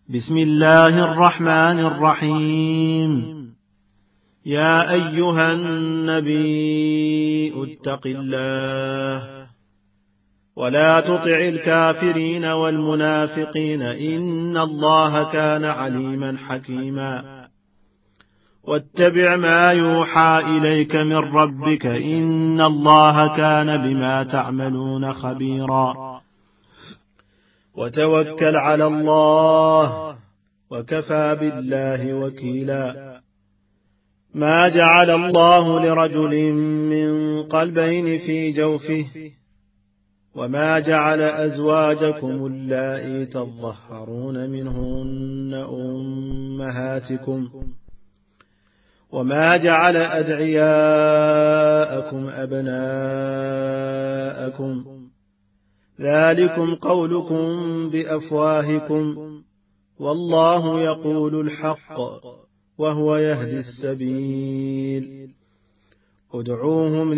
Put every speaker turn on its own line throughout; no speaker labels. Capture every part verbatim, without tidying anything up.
بسم الله الرحمن الرحيم. يا أيها النبي اتق الله ولا تطع الكافرين والمنافقين إن الله كان عليما حكيما. واتبع ما يوحى إليك من ربك إن الله كان بما تعملون خبيرا. وتوكل على الله وكفى بالله وكيلا. ما جعل الله لرجل من قلبين في جوفه وما جعل أزواجكم اللائي تظهرون منهن أمهاتكم وما جعل أدعياءكم أبناءكم ذلكم قولكم بأفواهكم والله يقول الحق وهو يهدي السبيل. ادعوهم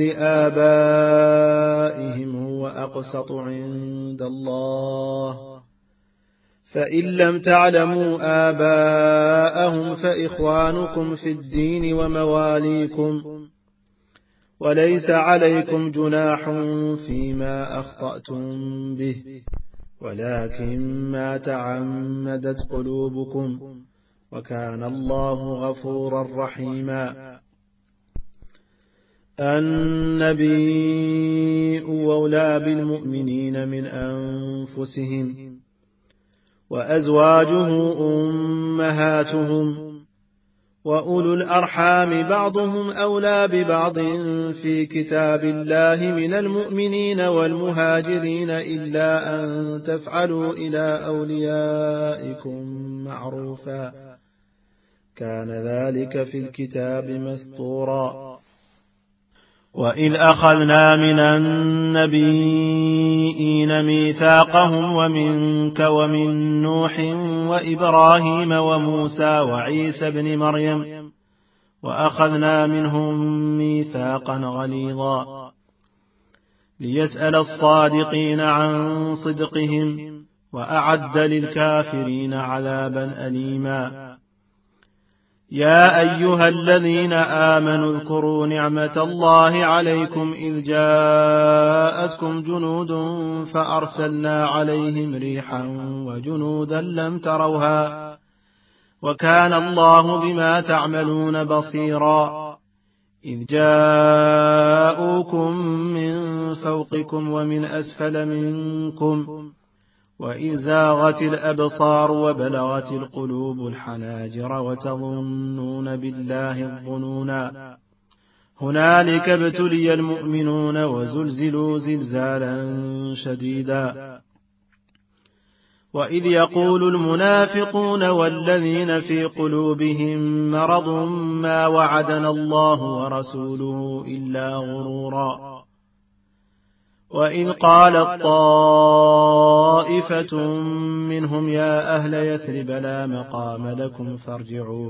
لآبائهم هو أقسط عند الله فإن لم تعلموا آباءهم فإخوانكم في الدين ومواليكم وليس عليكم جناح فيما أخطأتم به ولكن ما تعمدت قلوبكم وكان الله غفورا رحيما. النبي أولى بالمؤمنين من أنفسهم وأزواجه أمهاتهم وأولو الأرحام بعضهم أولى ببعض في كتاب الله من المؤمنين والمهاجرين إلا أن تفعلوا إلى أوليائكم معروفا كان ذلك في الكتاب مسطورا. وإذ أخذنا من النبيين ميثاقهم ومنك ومن نوح وإبراهيم وموسى وعيسى بن مريم وأخذنا منهم ميثاقا غليظا ليسأل الصادقين عن صدقهم وأعد للكافرين عذابا أليما. يا أيها الذين آمنوا اذكروا نعمة الله عليكم إذ جاءتكم جنود فأرسلنا عليهم ريحا وجنودا لم تروها وكان الله بما تعملون بصيرا. إذ جاءوكم من فوقكم ومن أسفل منكم وإذ زاغت الأبصار وبلغت القلوب الحناجر وتظنون بالله الظنونا هنالك ابتلي المؤمنون وزلزلوا زلزالا شديدا. وإذ يقول المنافقون والذين في قلوبهم مرض ما وعدنا الله ورسوله إلا غرورا. وإذ قالت طائفة منهم يا أهل يثرب لا مقام لكم فارجعوا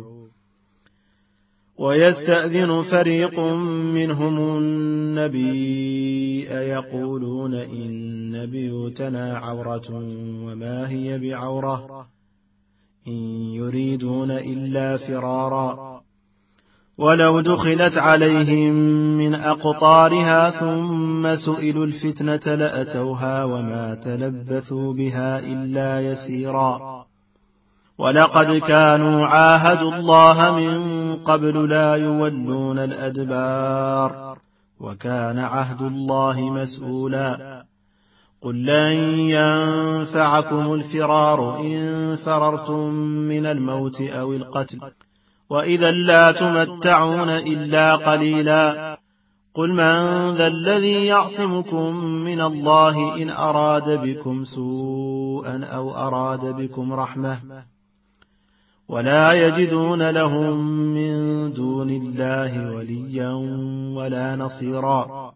ويستأذن فريق منهم النبي يقولون إن بيوتنا عورة وما هي بعورة إن يريدون إلا فرارا ولو دخلت عليهم من أقطارها ثم سئلوا الفتنة لأتوها وما تلبثوا بها إلا يسيرا. ولقد كانوا عاهدوا الله من قبل لا يولون الأدبار وكان عهد الله مسؤولا. قل لن ينفعكم الفرار إن فررتم من الموت أو القتل وإذا لا تمتعون إلا قليلا. قل من ذا الذي يعصمكم من الله إن أراد بكم سوءا أو أراد بكم رحمة ولا يجدون لهم من دون الله وليا ولا نصيرا.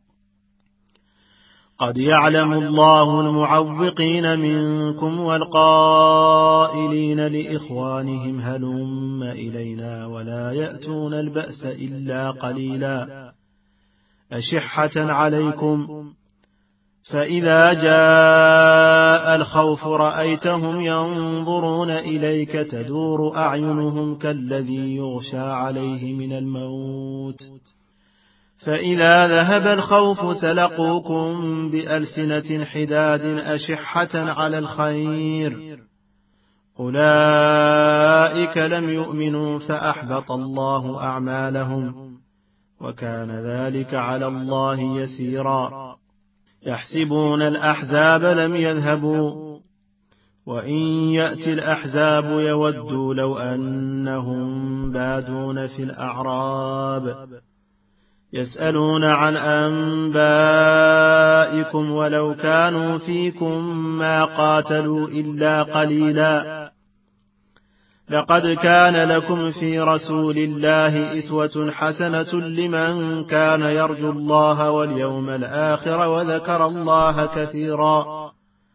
قد يعلم الله المعوقين منكم والقائلين لإخوانهم هلم إلينا ولا يأتون البأس إلا قليلا أشحة عليكم فإذا جاء الخوف رأيتهم ينظرون إليك تدور أعينهم كالذي يغشى عليه من الموت فإذا ذهب الخوف سلقوكم بألسنة حداد أشحة على الخير أولئك لم يؤمنوا فأحبط الله أعمالهم وكان ذلك على الله يسيرا يحسبون الأحزاب لم يذهبوا وإن يأتي الأحزاب يودوا لو أنهم بادون في الأعراب يسألون عن أنبائكم ولو كانوا فيكم ما قاتلوا إلا قليلا لقد كان لكم في رسول الله أسوة حسنة لمن كان يرجو الله واليوم الآخر وذكر الله كثيرا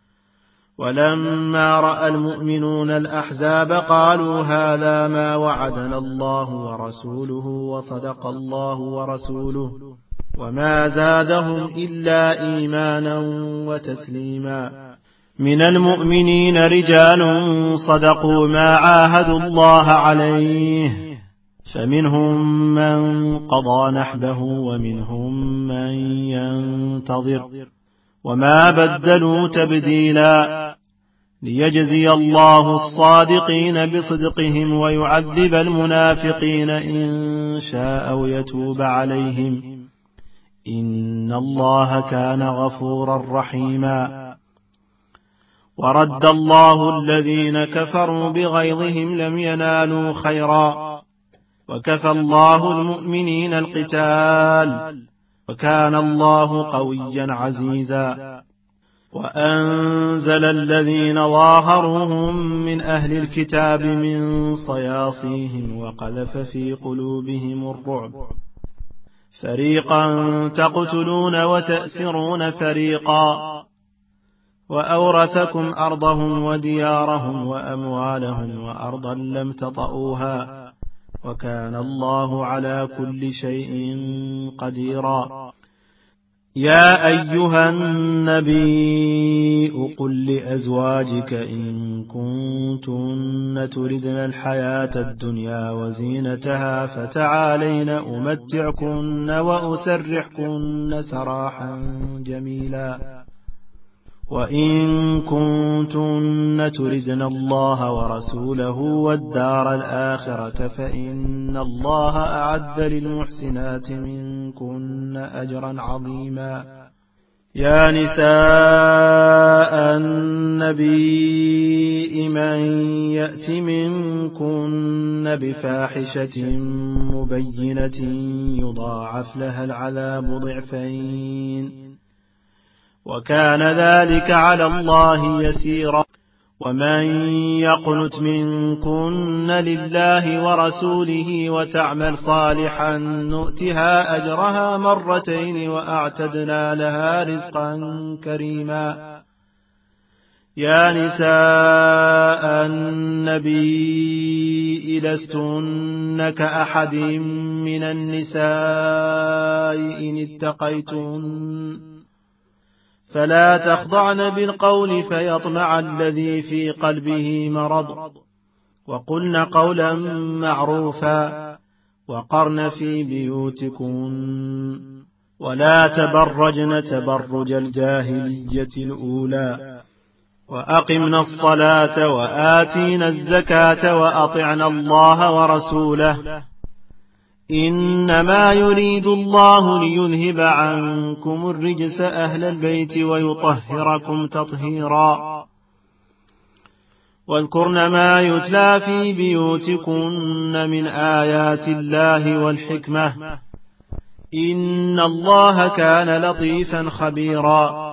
ولما رأى المؤمنون الأحزاب قالوا هذا ما وعدنا الله ورسوله وصدق الله ورسوله وما زادهم إلا إيمانا وتسليما من المؤمنين رجال صدقوا ما عاهدوا الله عليه فمنهم من قضى نحبه ومنهم من ينتظر وما بدلوا تبديلا ليجزي الله الصادقين بصدقهم ويعذب المنافقين إن شاء أو يتوب عليهم إن الله كان غفورا رحيما ورد الله الذين كفروا بغيظهم لم ينالوا خيرا وكفى الله المؤمنين القتال وكان الله قويا عزيزا وأنزل الذين ظاهروهم من أهل الكتاب من صياصيهم وقذف في قلوبهم الرعب فريقا تقتلون وتأسرون فريقا وأورثكم أرضهم وديارهم وأموالهم وأرضا لم تطئوها وكان الله على كل شيء قديرا يا أيها النبي قل لأزواجك إن كنتن تردن الحياة الدنيا وزينتها فتعالين أمتعكن وأسرحكن سراحا جميلا وإن كنتن تردن الله ورسوله والدار الآخرة فإن الله أعد للمحسنات منكن أجرا عظيما يا نساء النبي من يأت منكن بفاحشة مبينة يضاعف لها العذاب ضعفين وكان ذلك على الله يسيرا ومن يقنت منكن لله ورسوله وتعمل صالحا نؤتها أجرها مرتين وأعتدنا لها رزقا كريما يا نساء النبي لستن كأحد من النساء إن اتقيتن فلا تخضعن بالقول فيطمع الذي في قلبه مرض وقلن قولا معروفا وقرن في بيوتكن ولا تبرجن تبرج الجاهلية الأولى وأقمنا الصلاة وآتينا الزكاة وأطعنا الله ورسوله إنما يريد الله ليذهب عنكم الرجس أهل البيت ويطهركم تطهيرا واذكرن ما يتلى في بيوتكن من آيات الله والحكمة إن الله كان لطيفا خبيرا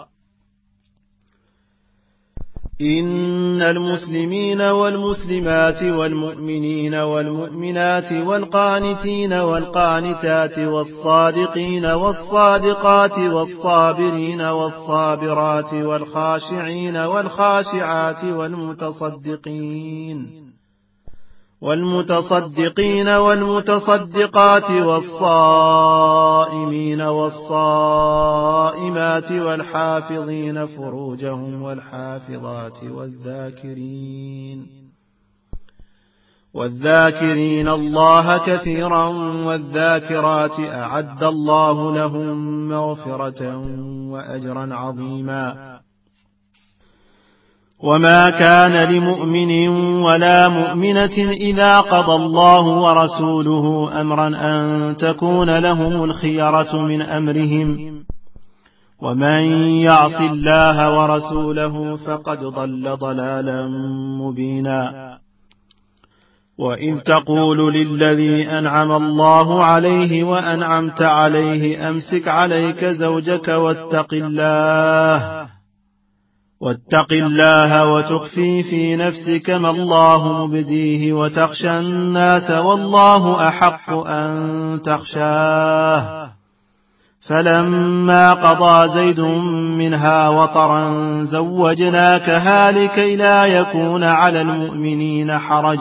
إن المسلمين والمسلمات والمؤمنين والمؤمنات والقانتين والقانتات والصادقين والصادقات والصابرين والصابرات والخاشعين والخاشعات والمتصدقين والمتصدقين والمتصدقات والصائمين والصائمات والحافظين فروجهم والحافظات والذاكرين والذاكرين الله كثيرا والذاكرات أعد الله لهم مغفرة وأجرا عظيما. وما كان لمؤمن ولا مؤمنة إذا قضى الله ورسوله أمرا أن تكون لهم الخيرة من أمرهم ومن يعص الله ورسوله فقد ضل ضلالا مبينا. وإذ تقول للذي أنعم الله عليه وأنعمت عليه أمسك عليك زوجك واتق الله واتق الله وتخفي في نفسك ما الله مبديه وتخشى الناس والله أحق أن تخشاه فلما قضى زيد منها وطرا زوجناكها لكي لا يكون على المؤمنين حرج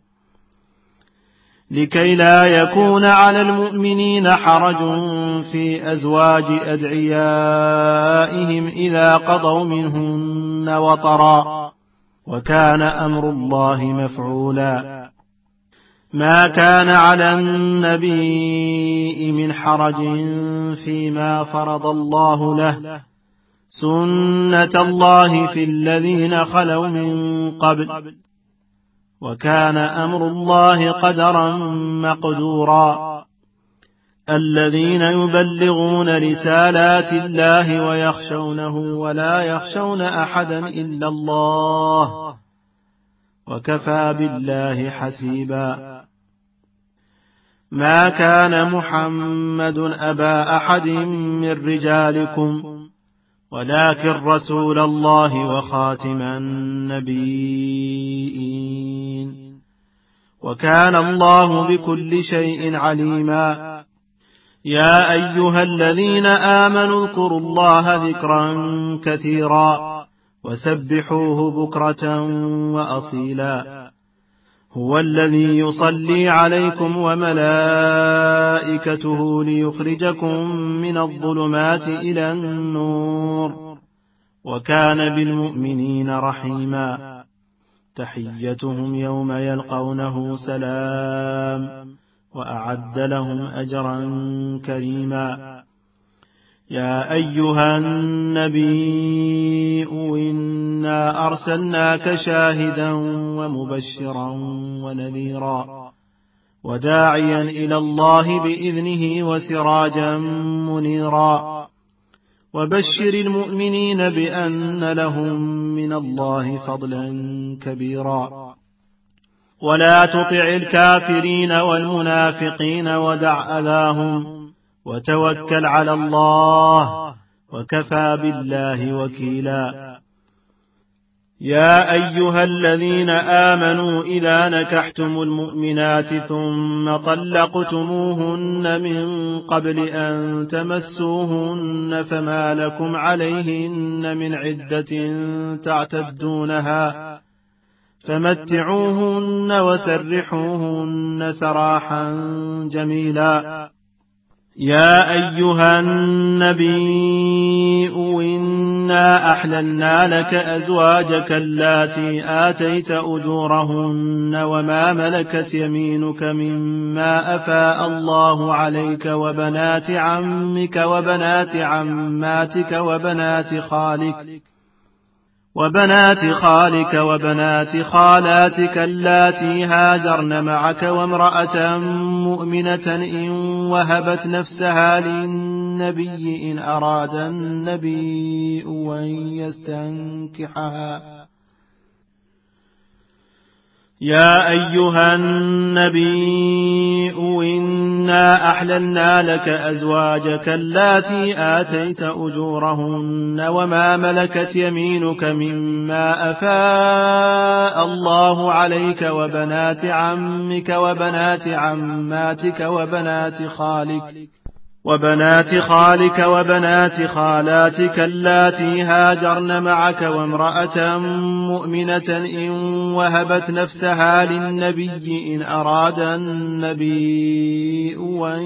لكي لا يكون على المؤمنين حرج في أزواج أدعيائهم إذا قضوا منهن وطرا وكان أمر الله مفعولا. ما كان على النبي من حرج فيما فرض الله له سنة الله في الذين خلوا من قبل وكان أمر الله قدرا مقدورا. الذين يبلغون رسالات الله ويخشونه ولا يخشون أحدا إلا الله وكفى بالله حسيبا. ما كان محمد أبا أحد من رجالكم ولكن رسول الله وخاتم النبيين وكان الله بكل شيء عليما. يا أيها الذين آمنوا اذكروا الله ذكرا كثيرا وسبحوه بكرة وأصيلا. هو الذي يصلي عليكم وملائكته ليخرجكم من الظلمات إلى النور وكان بالمؤمنين رحيما. تحيتهم يوم يلقونه سلام وأعد لهم أجرا كريما. يا أيها النبي إنا أرسلناك شاهدا ومبشرا ونذيرا وداعيا إلى الله بإذنه وسراجا منيرا. وبشر المؤمنين بأن لهم من الله فضلا كبيرا. ولا تطع الكافرين والمنافقين ودع أذاهم وتوكل على الله وكفى بالله وكيلا. يا أيها الذين آمنوا إذا نكحتم المؤمنات ثم طلقتموهن من قبل أن تمسوهن فما لكم عليهن من عدة تعتدونها فمتعوهن وسرحوهن سراحا جميلا. يا أيها النبي إنا أحللنا لك أزواجك اللاتي آتيت أجورهن وما ملكت يمينك مما أفاء الله عليك وبنات عمك وبنات عماتك وبنات خالك وبنات خالك وبنات خالاتك اللاتي هاجرن معك وامرأة مؤمنة إن وهبت نفسها للنبي إن أراد النبي أن يستنكحها. يا أيها النبي إنا أحللنا لك أزواجك اللاتي آتيت أجورهن وما ملكت يمينك مما أفاء الله عليك وبنات عمك وبنات عماتك وبنات خالك وبنات خالك وبنات خالاتك اللاتي هاجرن معك وامرأة مؤمنة إن وهبت نفسها للنبي إن أراد النبي أن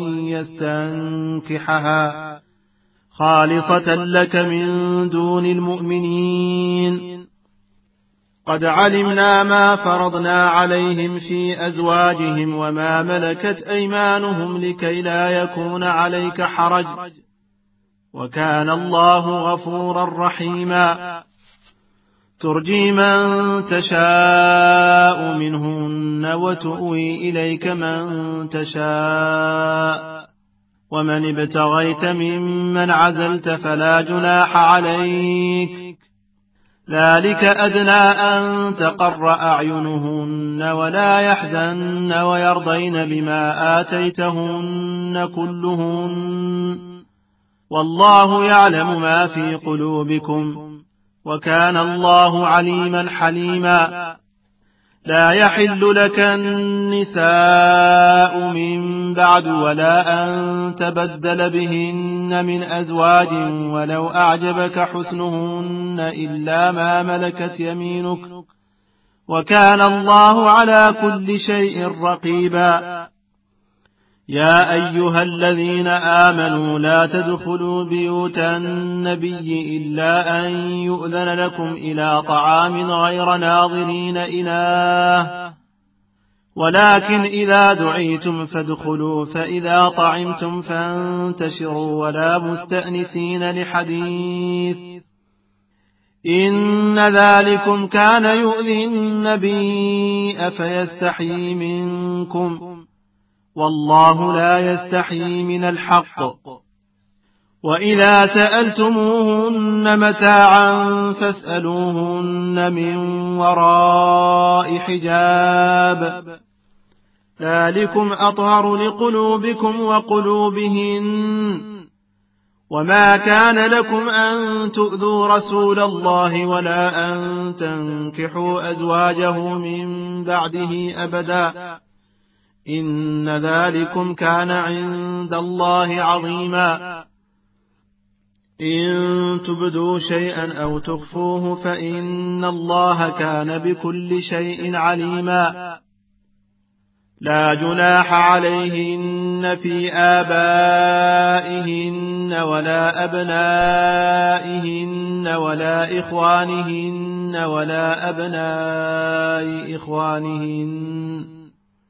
يستنكحها خالصة لك من دون المؤمنين. قد علمنا ما فرضنا عليهم في أزواجهم وما ملكت أيمانهم لكي لا يكون عليك حرج، وكان الله غفورا رحيما. ترجي من تشاء منهن وتؤوي إليك من تشاء، ومن ابتغيت ممن عزلت فلا جناح عليك، ذلك أدنى أن تقر أعينهن ولا يحزن ويرضين بما آتيتهن كلهن، والله يعلم ما في قلوبكم، وكان الله عليما حليما. لا يحل لك النساء من بعد ولا أن تبدل بهن من أزواج ولو أعجبك حسنهن إلا ما ملكت يمينك، وكان الله على كل شيء رقيبا. يا أيها الذين آمنوا لا تدخلوا بيوت النبي إلا أن يؤذن لكم إلى طعام غير ناظرين إناه، ولكن إذا دعيتم فادخلوا، فإذا طعمتم فانتشروا ولا مستأنسين لحديث، إن ذلكم كان يؤذي النبي فيستحيي منكم، والله لا يستحيي من الحق. وإذا سألتموهن متاعا فاسألوهن من وراء حجاب، ذلكم أطهر لقلوبكم وقلوبهن. وما كان لكم أن تؤذوا رسول الله ولا أن تنكحوا أزواجه من بعده أبدا، إن ذلكم كان عند الله عظيما. إن تبدوا شيئا أو تخفوه فإن الله كان بكل شيء عليما. لا جناح عليهن في آبائهن ولا أبنائهن ولا إخوانهن ولا أبناء إخوانهن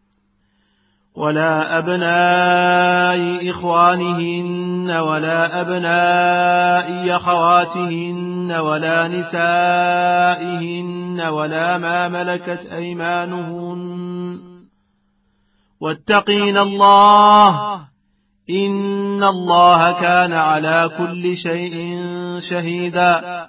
ولا أبناء إخوانهن ولا أبناء أخواتهن ولا نسائهن ولا ما ملكت أيمانهن، واتقين الله، إن الله كان على كل شيء شهيدا.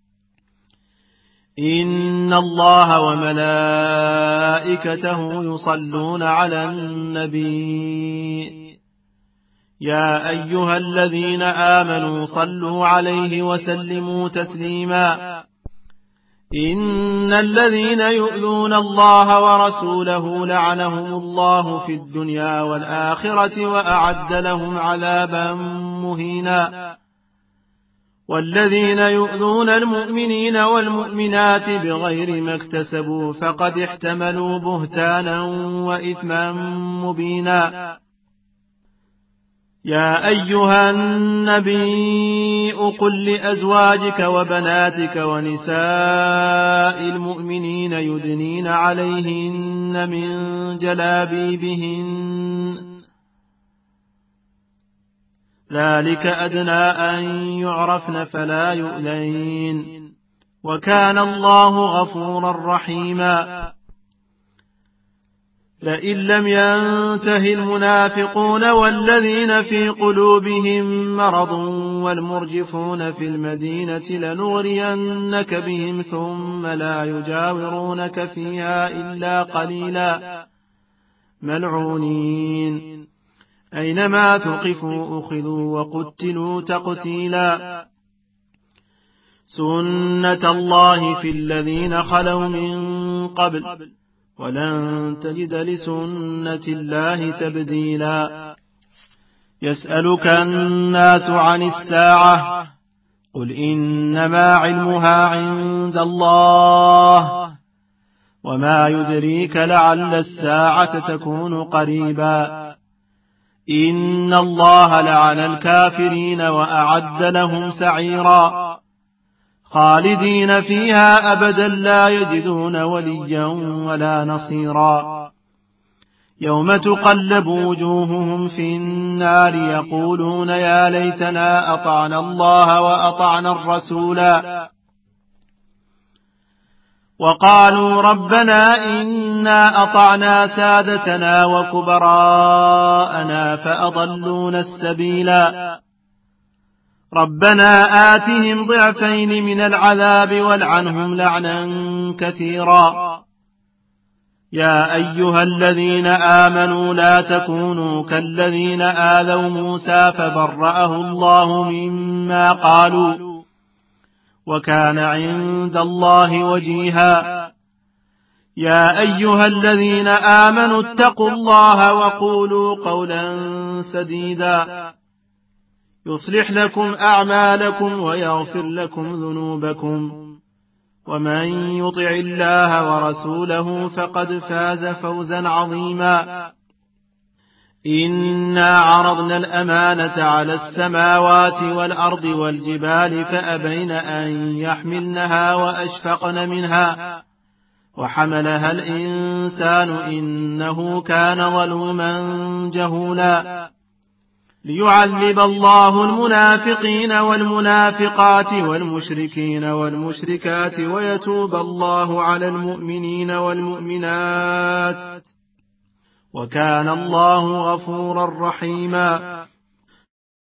إن الله وملائكته يصلون على النبي، يا أيها الذين آمنوا صلوا عليه وسلموا تسليما. إن الذين يؤذون الله ورسوله لعنهم الله في الدنيا والآخرة وأعد لهم عذابا مهينا. والذين يؤذون المؤمنين والمؤمنات بغير ما اكتسبوا فقد احتملوا بهتانا وإثما مبينا. يا أيها النبي قل لأزواجك وبناتك ونساء المؤمنين يدنين عليهن من جلابيبهن، ذلك أدنى أن يعرفن فلا يؤذين، وكان الله غفورا رحيما. لئن لم ينته المنافقون والذين في قلوبهم مرض والمرجفون في المدينة لنغرينك بهم ثم لا يجاورونك فيها إلا قليلا ملعونين، أينما ثقفوا أخذوا وقتلوا تقتيلا. سنة الله في الذين خلوا من قبل ولن تجد لسنة الله تبديلا. يسألك الناس عن الساعة قل إنما علمها عند الله وما يدريك لعل الساعة تكون قريبا إن الله لعن الكافرين وأعد لهم سعيرا خالدين فيها أبدا لا يجدون وليا ولا نصيرا يوم تقلب وجوههم في النار يقولون يا ليتنا أطعنا الله وأطعنا الرسولا وقالوا ربنا إنا أطعنا سادتنا وكبراءنا فأضلونا السبيلا ربنا آتهم ضعفين من العذاب والعنهم لعنا كثيرا يا أيها الذين آمنوا لا تكونوا كالذين آذوا موسى فبرأه الله مما قالوا وكان عند الله وجيها يا أيها الذين آمنوا اتقوا الله وقولوا قولا سديدا يصلح لكم أعمالكم ويغفر لكم ذنوبكم ومن يطع الله ورسوله فقد فاز فوزا عظيما إنا عرضنا الأمانة على السماوات والأرض والجبال فأبين أن يحملنها وأشفقن منها وحملها الإنسان إنه كان ظلوما جهولا ليعذب الله المنافقين والمنافقات والمشركين والمشركات ويتوب الله على المؤمنين والمؤمنات وكان الله غفورا رحيما